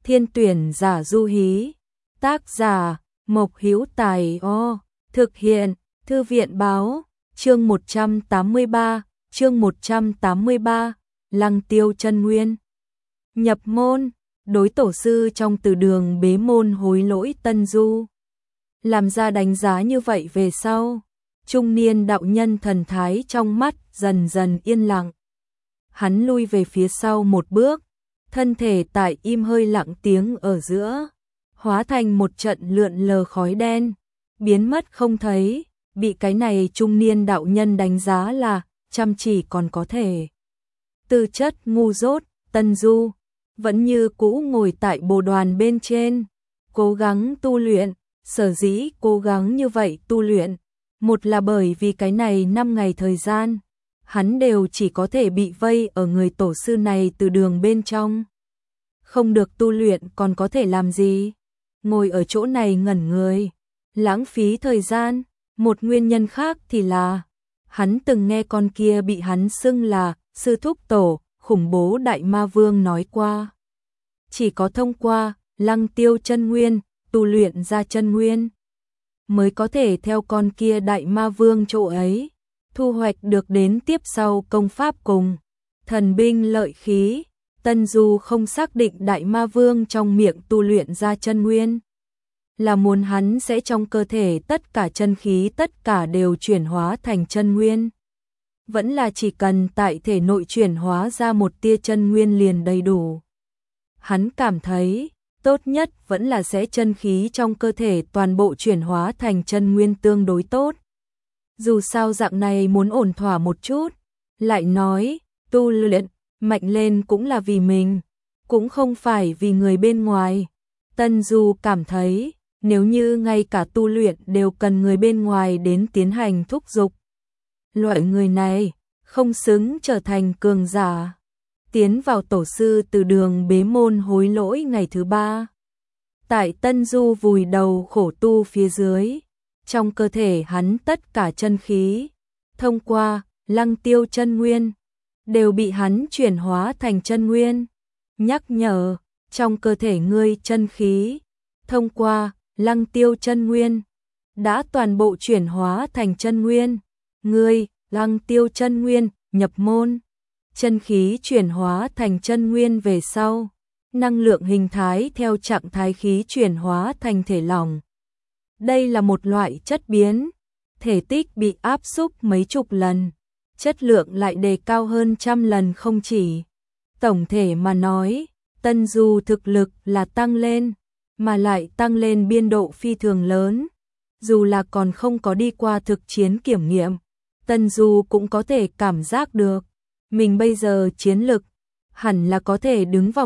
Thiên tuyển giả du hí. Tác giả Mộc Hữu Tài. Thực hiện Thư viện báo. Chương 183, Lăng Tiêu chân nguyên. Nhập môn, đối tổ sư trong từ đường bế môn hối lỗi Tân Du. Làm ra đánh giá như vậy về sau, trung niên đạo nhân thần thái trong mắt dần dần yên lặng. Hắn lui về phía sau một bước, thân thể tại im hơi lặng tiếng ở giữa, hóa thành một trận lượn lờ khói đen, biến mất không thấy, bị cái này trung niên đạo nhân đánh giá là chăm chỉ còn có thể. Tư chất ngu dốt, Tân Du vẫn như cũ ngồi tại bồ đoàn bên trên, cố gắng tu luyện. Sở dĩ cố gắng như vậy tu luyện, một là bởi vì cái này 5 ngày thời gian, hắn đều chỉ có thể bị vây ở người tổ sư này từ đường bên trong. Không được tu luyện còn có thể làm gì? Ngồi ở chỗ này ngẩn người, lãng phí thời gian. Một nguyên nhân khác thì là, hắn từng nghe con kia bị hắn xưng là sư thúc tổ, khủng bố đại ma vương nói qua. Chỉ có thông qua Lăng Tiêu chân nguyên, tu luyện ra chân nguyên, mới có thể theo con kia đại ma vương chỗ ấy, thu hoạch được đến tiếp sau công pháp cùng thần binh lợi khí. Tân Du không xác định đại ma vương trong miệng tu luyện ra chân nguyên, là muốn hắn sẽ trong cơ thể tất cả chân khí tất cả đều chuyển hóa thành chân nguyên, vẫn là chỉ cần tại thể nội chuyển hóa ra một tia chân nguyên liền đầy đủ. Hắn cảm thấy tốt nhất vẫn là sẽ chân khí trong cơ thể toàn bộ chuyển hóa thành chân nguyên tương đối tốt. Dù sao dạng này muốn ổn thỏa một chút, lại nói, tu luyện, mạnh lên cũng là vì mình, cũng không phải vì người bên ngoài. Tân Du cảm thấy, nếu như ngay cả tu luyện đều cần người bên ngoài đến tiến hành thúc giục, loại người này không xứng trở thành cường giả. Tiến vào tổ sư từ đường bế môn hối lỗi ngày thứ 3. Tại Tân Du vùi đầu khổ tu phía dưới, trong cơ thể hắn tất cả chân khí, thông qua Lăng Tiêu chân nguyên, đều bị hắn chuyển hóa thành chân nguyên. Nhắc nhở, trong cơ thể ngươi chân khí, thông qua Lăng Tiêu chân nguyên, đã toàn bộ chuyển hóa thành chân nguyên. Ngươi, Lăng Tiêu chân nguyên, nhập môn. Chân khí chuyển hóa thành chân nguyên về sau, năng lượng hình thái theo trạng thái khí chuyển hóa thành thể lỏng. Đây là một loại chất biến, thể tích bị áp xúc mấy chục lần, chất lượng lại đề cao hơn 100 lần không chỉ. Tổng thể mà nói, Tân Du thực lực là tăng lên, mà lại tăng lên biên độ phi thường lớn. Dù là còn không có đi qua thực chiến kiểm nghiệm, Tân Du cũng có thể cảm giác được mình bây giờ chiến lực hẳn là có thể đứng vào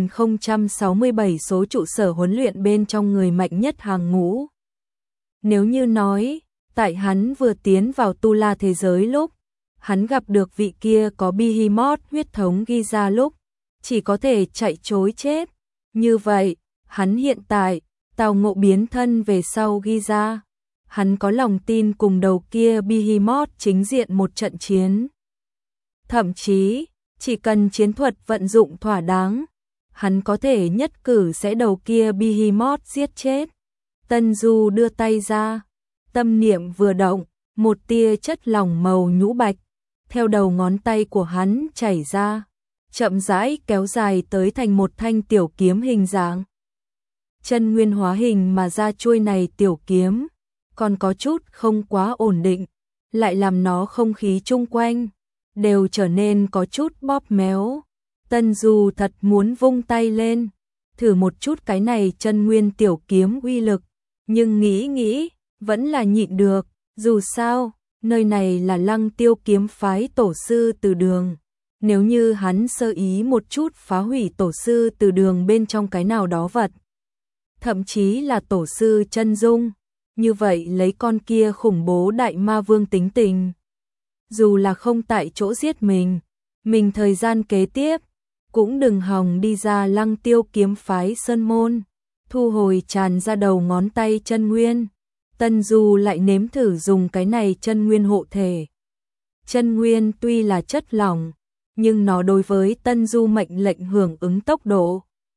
1067 số trụ sở huấn luyện bên trong người mạnh nhất hàng ngũ. Nếu như nói, tại hắn vừa tiến vào tu la thế giới lúc, hắn gặp được vị kia có Behemoth huyết thống ghi ra lúc, chỉ có thể chạy trối chết. Như vậy, hắn hiện tại, tào ngộ biến thân về sau ghi ra, hắn có lòng tin cùng đầu kia Behemoth chính diện một trận chiến. Thậm chí, chỉ cần chiến thuật vận dụng thỏa đáng, hắn có thể nhất cử sẽ đầu kia Behemoth giết chết. Tân Du đưa tay ra, tâm niệm vừa động, một tia chất lỏng màu nhũ bạch theo đầu ngón tay của hắn chảy ra, chậm rãi kéo dài tới thành một thanh tiểu kiếm hình dạng. Chân nguyên hóa hình mà ra chuôi này tiểu kiếm, còn có chút không quá ổn định, lại làm nó không khí chung quanh đều trở nên có chút bóp méo. Tân Du thật muốn vung tay lên, thử một chút cái này chân nguyên tiểu kiếm uy lực, nhưng nghĩ, vẫn là nhịn được, dù sao, nơi này là Lăng Tiêu kiếm phái tổ sư từ đường. Nếu như hắn sơ ý một chút phá hủy tổ sư từ đường bên trong cái nào đó vật, thậm chí là tổ sư chân dung, như vậy lấy con kia khủng bố đại ma vương tính tình, dù là không tại chỗ giết mình thời gian kế tiếp, cũng đừng hòng đi ra Lăng Tiêu kiếm phái sơn môn, thu hồi tràn ra đầu ngón tay chân nguyên. Tân Du lại nếm thử dùng cái này chân nguyên hộ thể. Chân nguyên tuy là chất lỏng, nhưng nó đối với Tân Du mệnh lệnh hưởng ứng tốc độ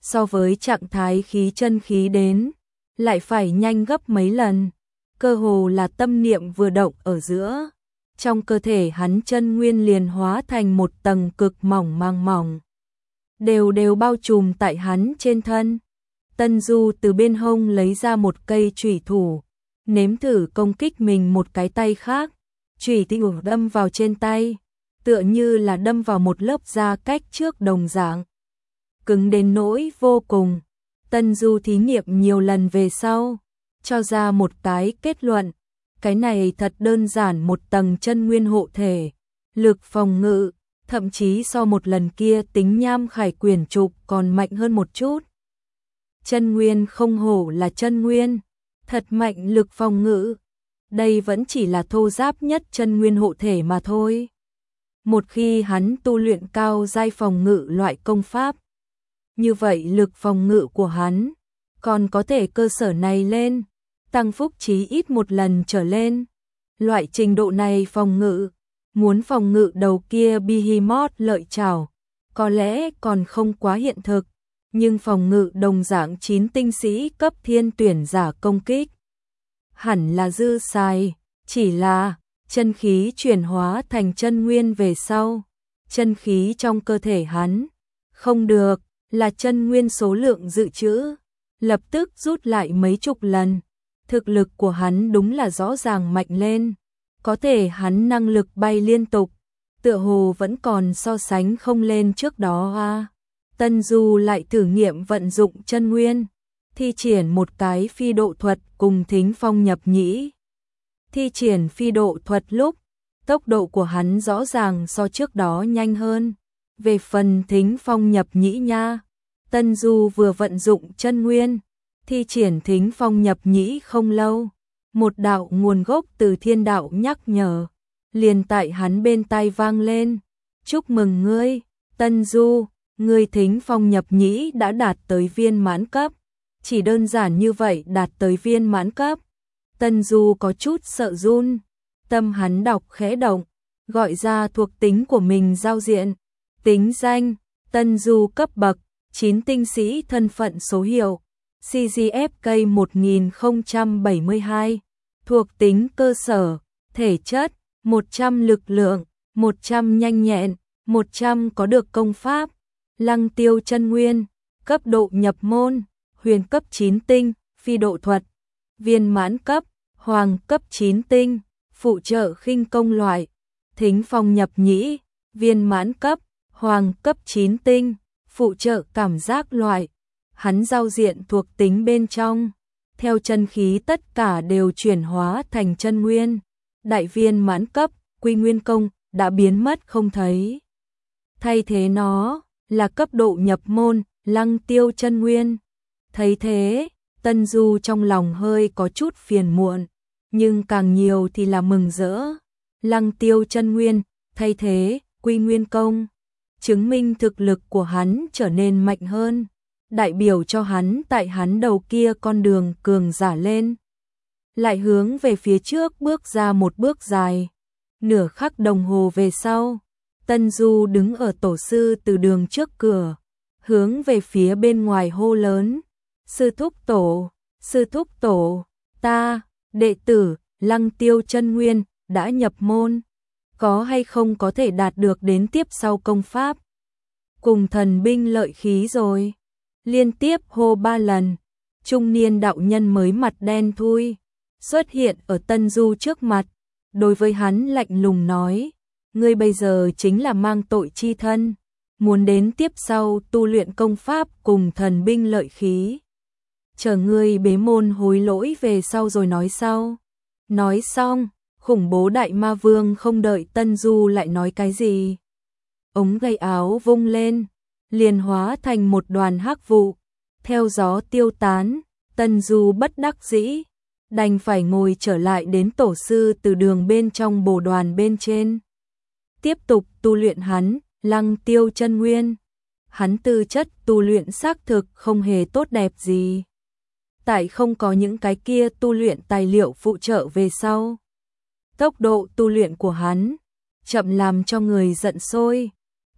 so với trạng thái khí chân khí đến, lại phải nhanh gấp mấy lần, cơ hồ là tâm niệm vừa động ở giữa. Trong cơ thể hắn chân nguyên liền hóa thành một tầng cực mỏng màng mỏng, đều đều bao trùm tại hắn trên thân. Tân Du từ bên hông lấy ra một cây chủy thủ, nếm thử công kích mình một cái tay khác, chủy thủ đâm vào trên tay, tựa như là đâm vào một lớp da cách trước đồng dạng, cứng đến nỗi vô cùng. Tân Du thí nghiệm nhiều lần về sau, cho ra một cái kết luận, cái này thật đơn giản một tầng chân nguyên hộ thể, lực phòng ngự, thậm chí so một lần kia tính nham khải quyển trục còn mạnh hơn một chút. Chân nguyên không hổ là chân nguyên, thật mạnh lực phòng ngự, đây vẫn chỉ là thô giáp nhất chân nguyên hộ thể mà thôi. Một khi hắn tu luyện cao giai phòng ngự loại công pháp, như vậy lực phòng ngự của hắn còn có thể cơ sở này lên, tăng phúc chí ít một lần trở lên. Loại trình độ này phòng ngự, muốn phòng ngự đầu kia Behemoth lợi chảo, có lẽ còn không quá hiện thực, nhưng phòng ngự đồng dạng 9 tinh sĩ cấp thiên tuyển giả công kích hẳn là dư xài, chỉ là chân khí chuyển hóa thành chân nguyên về sau, chân khí trong cơ thể hắn không được, là chân nguyên số lượng dự trữ lập tức rút lại mấy chục lần. Thực lực của hắn đúng là rõ ràng mạnh lên, có thể hắn năng lực bay liên tục, tựa hồ vẫn còn so sánh không lên trước đó a. Tân Du lại thử nghiệm vận dụng chân nguyên, thi triển một cái phi độ thuật cùng Thính Phong nhập nhĩ. Thi triển phi độ thuật lúc, tốc độ của hắn rõ ràng so trước đó nhanh hơn. Về phần Thính Phong nhập nhĩ nha, Tân Du vừa vận dụng chân nguyên, thi triển Thính Phong nhập nhĩ không lâu, một đạo nguồn gốc từ thiên đạo nhắc nhở, liền tại hắn bên tai vang lên. Chúc mừng ngươi, Tân Du, ngươi Thính Phong nhập nhĩ đã đạt tới viên mãn cấp. Chỉ đơn giản như vậy đạt tới viên mãn cấp. Tân Du có chút sợ run, tâm hắn đọc khẽ động, gọi ra thuộc tính của mình giao diện, tính danh, Tân Du cấp bậc, 9 tinh sĩ thân phận số hiệu, CGFK 1072, thuộc tính cơ sở, thể chất, 100 lực lượng, 100 nhanh nhẹn, 100 có được công pháp, Lăng Tiêu chân nguyên, cấp độ nhập môn, huyền cấp 9 tinh, phi độ thuật, viên mãn cấp, hoàng cấp 9 tinh, phụ trợ khinh công loại, Thính Phong nhập nhĩ, viên mãn cấp, hoàng cấp 9 tinh, phụ trợ cảm giác loại. Hắn giao diện thuộc tính bên trong, theo chân khí tất cả đều chuyển hóa thành chân nguyên. Đại viên mãn cấp, quy nguyên công, đã biến mất không thấy. Thay thế nó, là cấp độ nhập môn, Lăng Tiêu chân nguyên. Thấy thế, Tân Du trong lòng hơi có chút phiền muộn, nhưng càng nhiều thì là mừng rỡ. Lăng Tiêu chân nguyên, thay thế, quy nguyên công, chứng minh thực lực của hắn trở nên mạnh hơn, đại biểu cho hắn tại hắn đầu kia con đường cường giả lên. Lại hướng về phía trước bước ra một bước dài. Nửa khắc đồng hồ về sau, Tân Du đứng ở tổ sư từ đường trước cửa, hướng về phía bên ngoài hô lớn. Sư thúc tổ, ta, đệ tử, Lăng Tiêu chân nguyên, đã nhập môn. Có hay không có thể đạt được đến tiếp sau công pháp cùng thần binh lợi khí rồi. Liên tiếp hô 3 lần, trung niên đạo nhân mới mặt đen thui, xuất hiện ở Tân Du trước mặt, đối với hắn lạnh lùng nói, ngươi bây giờ chính là mang tội chi thân, muốn đến tiếp sau tu luyện công pháp cùng thần binh lợi khí. Chờ ngươi bế môn hối lỗi về sau rồi nói sau. Nói xong, khủng bố đại ma vương không đợi Tân Du lại nói cái gì. Ống tay áo vung lên, liền hóa thành một đoàn hắc vụ, theo gió tiêu tán. Tân Du bất đắc dĩ, đành phải ngồi trở lại đến tổ sư từ đường bên trong bồ đoàn bên trên. Tiếp tục tu luyện hắn, Lăng Tiêu chân nguyên. Hắn tư chất tu luyện xác thực không hề tốt đẹp gì. Tại không có những cái kia tu luyện tài liệu phụ trợ về sau. Tốc độ tu luyện của hắn chậm làm cho người giận sôi.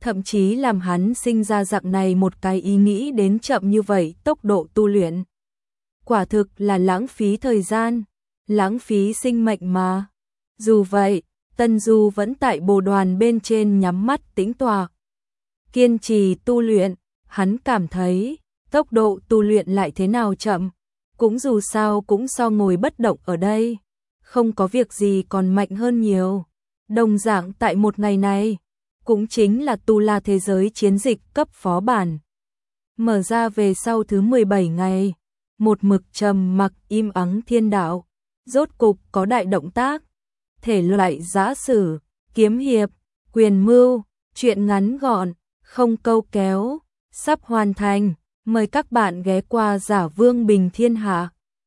thậm chí làm hắn sinh ra dạng này một cái ý nghĩ đến chậm như vậy tốc độ tu luyện. Quả thực là lãng phí thời gian, lãng phí sinh mệnh mà. Dù vậy, Tân Du vẫn tại bồ đoàn bên trên nhắm mắt tĩnh tọa. Kiên trì tu luyện, hắn cảm thấy tốc độ tu luyện lại thế nào chậm, cũng dù sao cũng so ngồi bất động ở đây, không có việc gì còn mạnh hơn nhiều. Đồng dạng tại một ngày này, cũng chính là Tu La thế giới chiến dịch cấp phó bản. Mở ra về sau thứ 17 ngày, một mực trầm mặc im ắng thiên đạo, rốt cục có đại động tác, thể loại giã sử, kiếm hiệp, quyền mưu, truyện ngắn gọn, không câu kéo, sắp hoàn thành, mời các bạn ghé qua Giả Vương Bình Thiên Hạ.